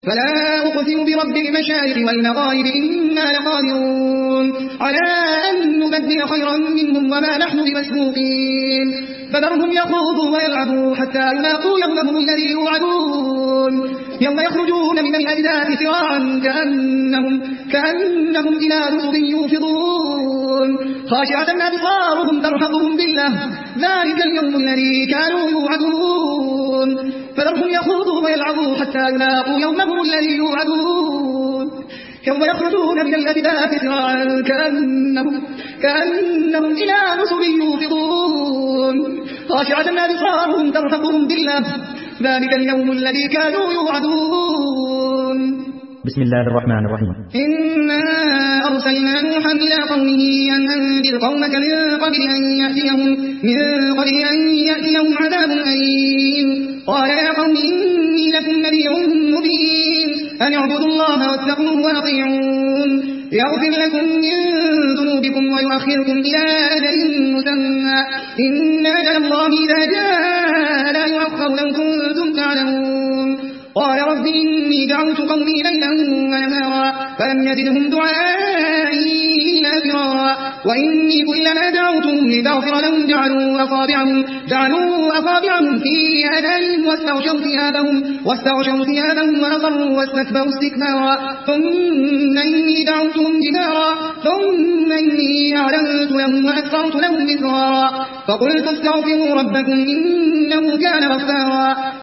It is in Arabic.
فلا أقسم برب المشارق والمغارب إنا لقادرون على أن نبدل خيرا منهم وما نحن بمسبوقين فذرهم يخوضوا ويلعبوا حتى يلاقوا يومهم الذي يوعدون يوم يخرجون من الأجداث سراعا كأنهم إلى نصب يوفضون خاشعة أبصارهم ترهقهم ذلة ذلك اليوم الذي كانوا يوعدون فذرهم يخوضوا ويلعبوا حتى يلاقوا يومهم الذي يوعدون يوم يخرجون من الأجداث سراعا كأنهم إلى نصب يوفضون خاشعة أبصارهم ترهقهم ذلة ذلك اليوم الذي كانوا يوعدون. بسم الله الرحمن الرحيم. إنا أرسلنا نوحا إلى قومه أن أنذر قومك من قبل أن يأتيهم عذاب أليم قال يا قوم إني لكم نذير مبين أن اعبدوا الله واتقوه وأطيعون يغفر لكم من ذنوبكم ويؤخركم إلى أجل مسمى إن أجل الله إذا جاء لا يؤخر لو كنتم تعلمون قال رب إني دعوت قومي ليلا ونهارا فلم يزدهم دعائي إلا فرارا وإني كلما دعوتهم لتغفر لهم جعلوا أصابعهم في آذانهم واستغشوا ثيابهم ونصروا واستكبروا استكبارا ثم إني دعوتهم جهارا ثم إني أعلنت لهم وأسررت لهم إسرارا فقلت استغفروا ربكم إنه كان غفارا